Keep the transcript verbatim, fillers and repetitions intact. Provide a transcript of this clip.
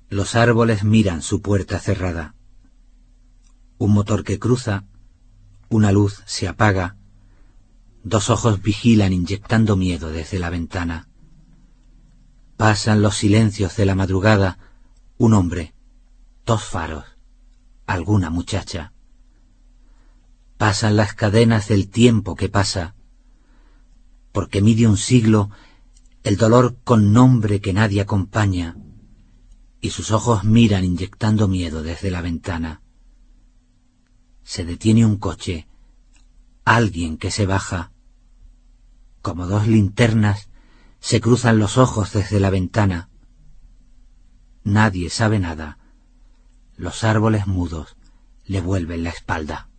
Los árboles miran su puerta cerrada. Un motor que cruza, una luz se apaga, dos ojos vigilan inyectando miedo desde la ventana. Pasan los silencios de la madrugada, un hombre, dos faros, alguna muchacha. Pasan las cadenas del tiempo que pasa, porque mide un siglo el dolor con nombre que nadie acompaña, y sus ojos miran inyectando miedo desde la ventana. Se detiene un coche, alguien que se baja. Como dos linternas se cruzan los ojos desde la ventana. Nadie sabe nada. Los árboles mudos le vuelven la espalda.